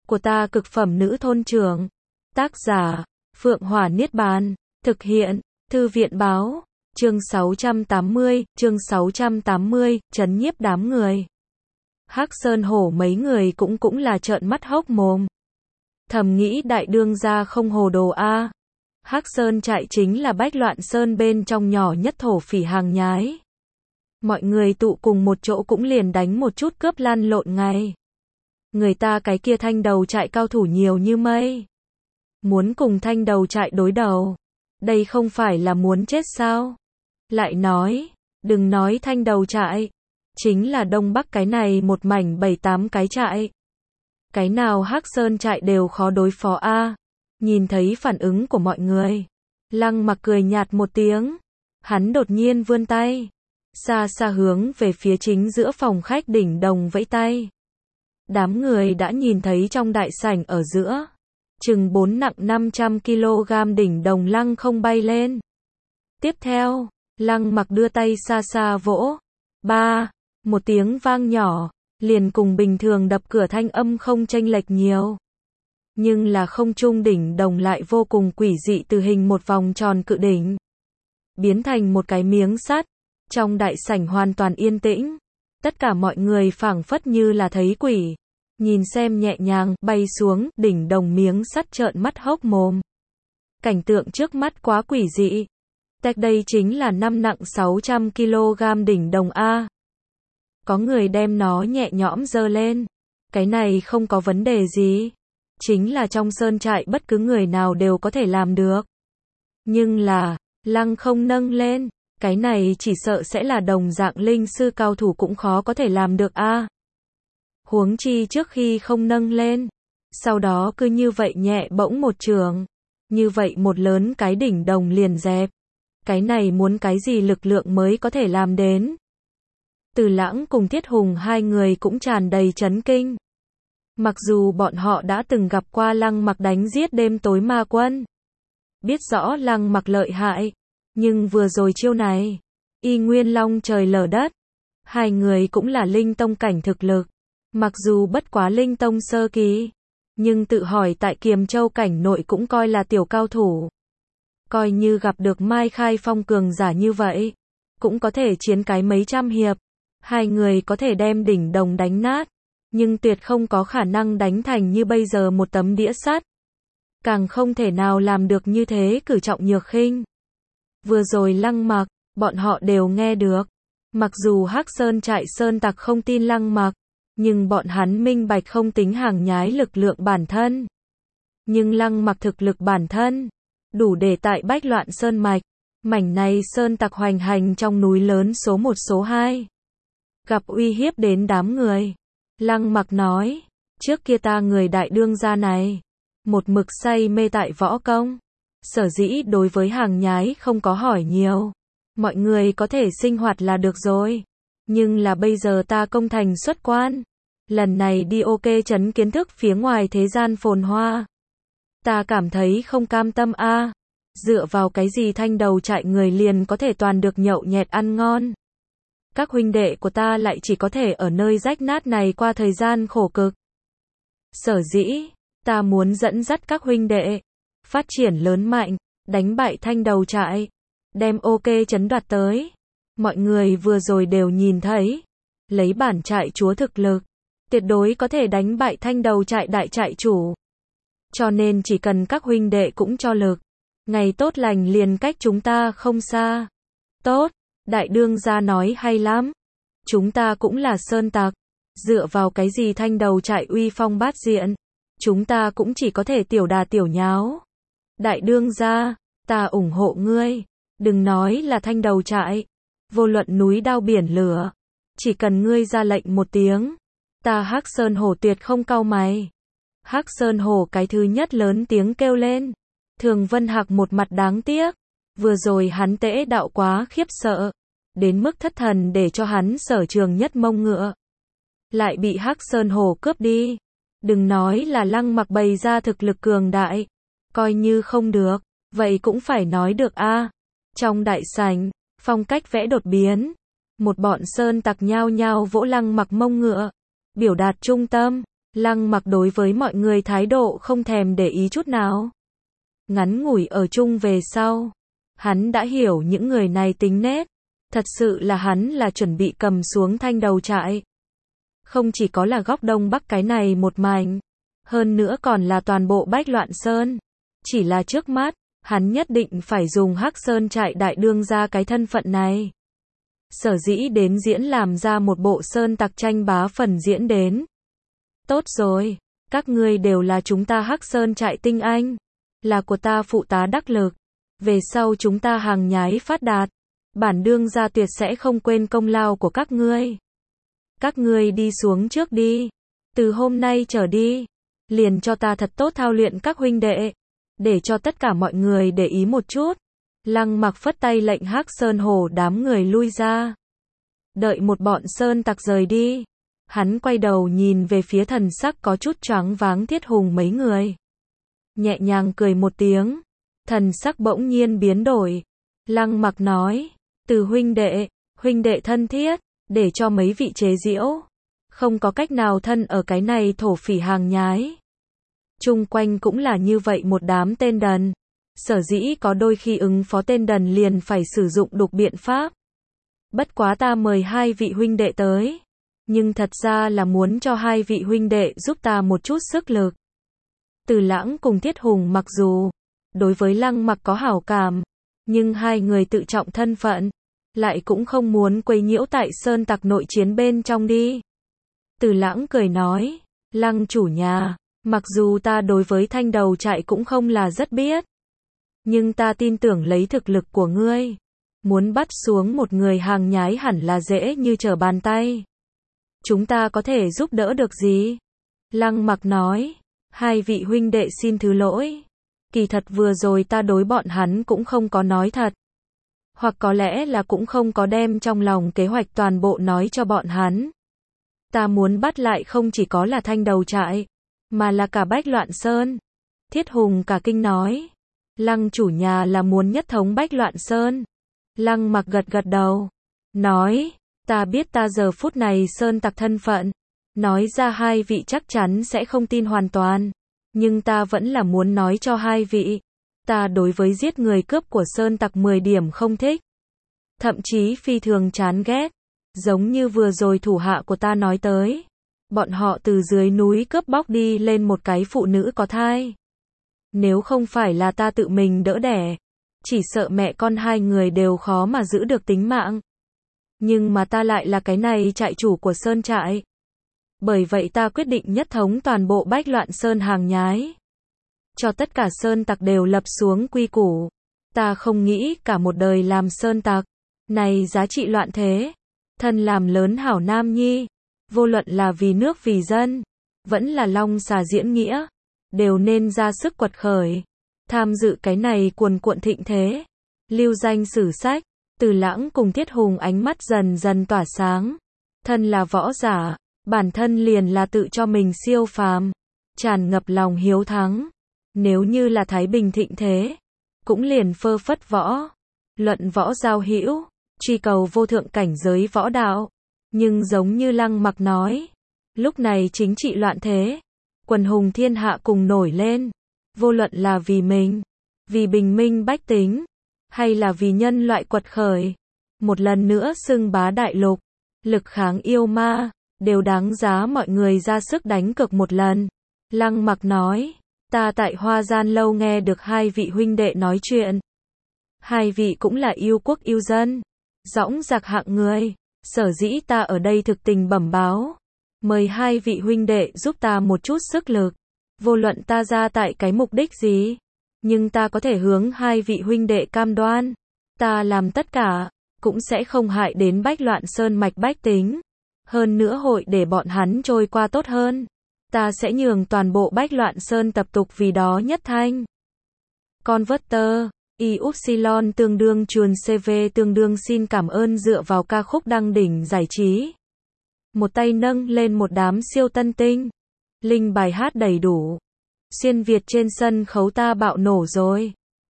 của ta cực phẩm nữ thôn trưởng. Tác giả, Phượng Hỏa Niết Bàn. Thực hiện, Thư viện báo. Chương 680, trấn nhiếp đám người. Hắc Sơn Hổ mấy người cũng là trợn mắt hốc mồm. Thầm nghĩ đại đương gia không hồ đồ a. Hắc Sơn trại chính là Bách Loạn Sơn bên trong nhỏ nhất thổ phỉ hàng nhái. Mọi người tụ cùng một chỗ cũng liền đánh một chút cướp lăn lộn ngay. Người ta cái kia thanh đầu trại cao thủ nhiều như mây. Muốn cùng thanh đầu trại đối đầu. Đây không phải là muốn chết sao? Lại nói, đừng nói thanh đầu trại. Chính là Đông Bắc cái này một mảnh 7-8 cái trại. Cái nào Hắc Sơn trại đều khó đối phó a. Nhìn thấy phản ứng của mọi người. Lăng Mặc cười nhạt một tiếng. Hắn đột nhiên vươn tay. Xa xa hướng về phía chính giữa phòng khách đỉnh đồng vẫy tay. Đám người đã nhìn thấy trong đại sảnh ở giữa. Chừng 4 nặng 500 kg đỉnh đồng lăng không bay lên. Tiếp theo, Lăng Mặc đưa tay xa xa vỗ. Ba, một tiếng vang nhỏ, liền cùng bình thường đập cửa thanh âm không chênh lệch nhiều. Nhưng là không trung đỉnh đồng lại vô cùng quỷ dị từ hình một vòng tròn cự đỉnh. Biến thành một cái miếng sắt. Trong đại sảnh hoàn toàn yên tĩnh. Tất cả mọi người phảng phất như là thấy quỷ. Nhìn xem nhẹ nhàng bay xuống đỉnh đồng miếng sắt trợn mắt hốc mồm. Cảnh tượng trước mắt quá quỷ dị. Tech đây chính là 5 nặng 600 kg đỉnh đồng A. Có người đem nó nhẹ nhõm giơ lên. Cái này không có vấn đề gì. Chính là trong sơn trại bất cứ người nào đều có thể làm được. Nhưng là, lăng không nâng lên. Cái này chỉ sợ sẽ là đồng dạng linh sư cao thủ cũng khó có thể làm được a. Huống chi trước khi không nâng lên. Sau đó cứ như vậy nhẹ bỗng một trường. Như vậy một lớn cái đỉnh đồng liền dẹp. Cái này muốn cái gì lực lượng mới có thể làm đến. Từ Lãng cùng Thiết Hùng hai người cũng tràn đầy chấn kinh. Mặc dù bọn họ đã từng gặp qua Lăng Mặc đánh giết đêm tối ma quân. Biết rõ Lăng Mặc lợi hại. Nhưng vừa rồi chiêu này, y nguyên long trời lở đất. Hai người cũng là linh tông cảnh thực lực. Mặc dù bất quá linh tông sơ kỳ, nhưng tự hỏi tại Kiềm Châu cảnh nội cũng coi là tiểu cao thủ. Coi như gặp được Mai Khai Phong cường giả như vậy, cũng có thể chiến cái mấy trăm hiệp. Hai người có thể đem đỉnh đồng đánh nát, nhưng tuyệt không có khả năng đánh thành như bây giờ một tấm đĩa sắt. Càng không thể nào làm được như thế cử trọng nhược khinh. Vừa rồi Lăng Mặc, bọn họ đều nghe được. Mặc dù Hắc Sơn trại sơn tặc không tin Lăng Mặc, nhưng bọn hắn minh bạch không tính hàng nhái lực lượng bản thân. Nhưng Lăng Mặc thực lực bản thân, đủ để tại Bách Loạn Sơn mạch, mảnh này sơn tặc hoành hành trong núi lớn số 1 số 2. Gặp uy hiếp đến đám người. Lăng Mặc nói, trước kia ta người đại đương gia này, một mực say mê tại võ công. Sở dĩ đối với hàng nhái không có hỏi nhiều. Mọi người có thể sinh hoạt là được rồi. Nhưng là bây giờ ta công thành xuất quan. Lần này đi ok trấn kiến thức phía ngoài thế gian phồn hoa. Ta cảm thấy không cam tâm a. Dựa vào cái gì thanh đầu trại người liền có thể toàn được nhậu nhẹt ăn ngon. Các huynh đệ của ta lại chỉ có thể ở nơi rách nát này qua thời gian khổ cực. Sở dĩ, ta muốn dẫn dắt các huynh đệ phát triển lớn mạnh, đánh bại thanh đầu trại, đem ok trấn đoạt tới. Mọi người vừa rồi đều nhìn thấy, lấy bản trại chúa thực lực, tuyệt đối có thể đánh bại thanh đầu trại đại trại chủ. Cho nên chỉ cần các huynh đệ cũng cho lực, ngày tốt lành liền cách chúng ta không xa. Tốt, đại đương gia nói hay lắm. Chúng ta cũng là sơn tặc, dựa vào cái gì thanh đầu trại uy phong bát diện, chúng ta cũng chỉ có thể tiểu đà tiểu nháo. Đại đương gia, ta ủng hộ ngươi, đừng nói là thanh đầu trại, vô luận núi đao biển lửa, chỉ cần ngươi ra lệnh một tiếng, ta Hắc Sơn Hổ tuyệt không cau mày. Hắc Sơn Hổ cái thứ nhất lớn tiếng kêu lên. Thường Vân Hạc một mặt đáng tiếc, vừa rồi hắn tễ đạo quá khiếp sợ, đến mức thất thần để cho hắn sở trường nhất mông ngựa, lại bị Hắc Sơn Hổ cướp đi. Đừng nói là Lăng Mặc bày ra thực lực cường đại, coi như không được, vậy cũng phải nói được a. Trong đại sảnh, phong cách vẽ đột biến, một bọn sơn tặc nhao nhao vỗ Lăng Mặc mông ngựa, biểu đạt trung tâm. Lăng Mặc đối với mọi người thái độ không thèm để ý chút nào. Ngắn ngủi ở chung về sau, hắn đã hiểu những người này tính nết. Thật sự là hắn là chuẩn bị cầm xuống thanh đầu trại. Không chỉ có là góc đông bắc cái này một mảnh, hơn nữa còn là toàn bộ Bách Loạn Sơn. Chỉ là trước mắt, hắn nhất định phải dùng Hắc Sơn trại đại đương ra cái thân phận này. Sở dĩ đến diễn làm ra một bộ sơn tặc tranh bá phần diễn đến. Tốt rồi, các ngươi đều là chúng ta Hắc Sơn trại tinh anh, là của ta phụ tá đắc lực. Về sau chúng ta hàng nhái phát đạt, bản đương gia tuyệt sẽ không quên công lao của các ngươi. Các ngươi đi xuống trước đi. Từ hôm nay trở đi, liền cho ta thật tốt thao luyện các huynh đệ, để cho tất cả mọi người để ý một chút. Lăng Mặc phất tay lệnh Hắc Sơn Hổ đám người lui ra. Đợi một bọn sơn tặc rời đi, hắn quay đầu nhìn về phía thần sắc có chút choáng váng Thiết Hùng mấy người. Nhẹ nhàng cười một tiếng, thần sắc bỗng nhiên biến đổi. Lăng Mặc nói, từ huynh đệ thân thiết, để cho mấy vị chế giễu. Không có cách nào thân ở cái này thổ phỉ hàng nhái. Chung quanh cũng là như vậy một đám tên đần. Sở dĩ có đôi khi ứng phó tên đần liền phải sử dụng đục biện pháp. Bất quá ta mời hai vị huynh đệ tới, nhưng thật ra là muốn cho hai vị huynh đệ giúp ta một chút sức lực. Từ Lãng cùng Thiết Hùng mặc dù đối với Lăng Mặc có hảo cảm, nhưng hai người tự trọng thân phận, lại cũng không muốn quấy nhiễu tại sơn tặc nội chiến bên trong đi. Từ Lãng cười nói, Lăng chủ nhà, mặc dù ta đối với thanh đầu trại cũng không là rất biết, nhưng ta tin tưởng lấy thực lực của ngươi, muốn bắt xuống một người hàng nhái hẳn là dễ như trở bàn tay. Chúng ta có thể giúp đỡ được gì? Lăng Mặc nói, hai vị huynh đệ xin thứ lỗi. Kỳ thật vừa rồi ta đối bọn hắn cũng không có nói thật. Hoặc có lẽ là cũng không có đem trong lòng kế hoạch toàn bộ nói cho bọn hắn. Ta muốn bắt lại không chỉ có là thanh đầu trại, mà là cả Bách Loạn Sơn. Thiết Hùng cả kinh nói, Lăng chủ nhà là muốn nhất thống Bách Loạn Sơn. Lăng Mặc gật gật đầu, nói, ta biết ta giờ phút này sơn tặc thân phận, nói ra hai vị chắc chắn sẽ không tin hoàn toàn, nhưng ta vẫn là muốn nói cho hai vị, ta đối với giết người cướp của sơn tặc 10 điểm không thích, thậm chí phi thường chán ghét, giống như vừa rồi thủ hạ của ta nói tới, bọn họ từ dưới núi cướp bóc đi lên một cái phụ nữ có thai. Nếu không phải là ta tự mình đỡ đẻ, chỉ sợ mẹ con hai người đều khó mà giữ được tính mạng. Nhưng mà ta lại là cái này trại chủ của sơn trại. Bởi vậy ta quyết định nhất thống toàn bộ Bách Loạn Sơn hàng nhái. Cho tất cả sơn tặc đều lập xuống quy củ. Ta không nghĩ cả một đời làm sơn tặc. Này giá trị loạn thế. Thân làm lớn hảo nam nhi. Vô luận là vì nước vì dân. Vẫn là long xà diễn nghĩa. Đều nên ra sức quật khởi. Tham dự cái này cuồn cuộn thịnh thế. Lưu danh sử sách. Từ Lãng cùng Thiết Hùng ánh mắt dần dần tỏa sáng. Thân là võ giả, bản thân liền là tự cho mình siêu phàm, tràn ngập lòng hiếu thắng. Nếu như là thái bình thịnh thế, cũng liền phơ phất võ, luận võ giao hữu, truy cầu vô thượng cảnh giới võ đạo. Nhưng giống như Lăng Mặc nói, lúc này chính trị loạn thế, quần hùng thiên hạ cùng nổi lên, vô luận là vì mình, vì bình minh bách tính, hay là vì nhân loại quật khởi, một lần nữa xưng bá đại lục, lực kháng yêu ma, đều đáng giá mọi người ra sức đánh cược một lần. Lăng Mặc nói, ta tại Hoa Gian lâu nghe được hai vị huynh đệ nói chuyện. Hai vị cũng là yêu quốc yêu dân, dõng dạc hạng người, sở dĩ ta ở đây thực tình bẩm báo. Mời hai vị huynh đệ giúp ta một chút sức lực, vô luận ta ra tại cái mục đích gì. Nhưng ta có thể hướng hai vị huynh đệ cam đoan, ta làm tất cả, cũng sẽ không hại đến Bách Loạn Sơn mạch bách tính. Hơn nữa hội để bọn hắn trôi qua tốt hơn. Ta sẽ nhường toàn bộ Bách Loạn Sơn tập tục vì đó nhất thanh. Converter, Y-Upsilon tương đương chuồn CV tương đương xin cảm ơn dựa vào ca khúc đăng đỉnh giải trí. Một tay nâng lên một đám siêu tân tinh. Linh bài hát đầy đủ. Xuyên Việt trên sân khấu ta bạo nổ rồi.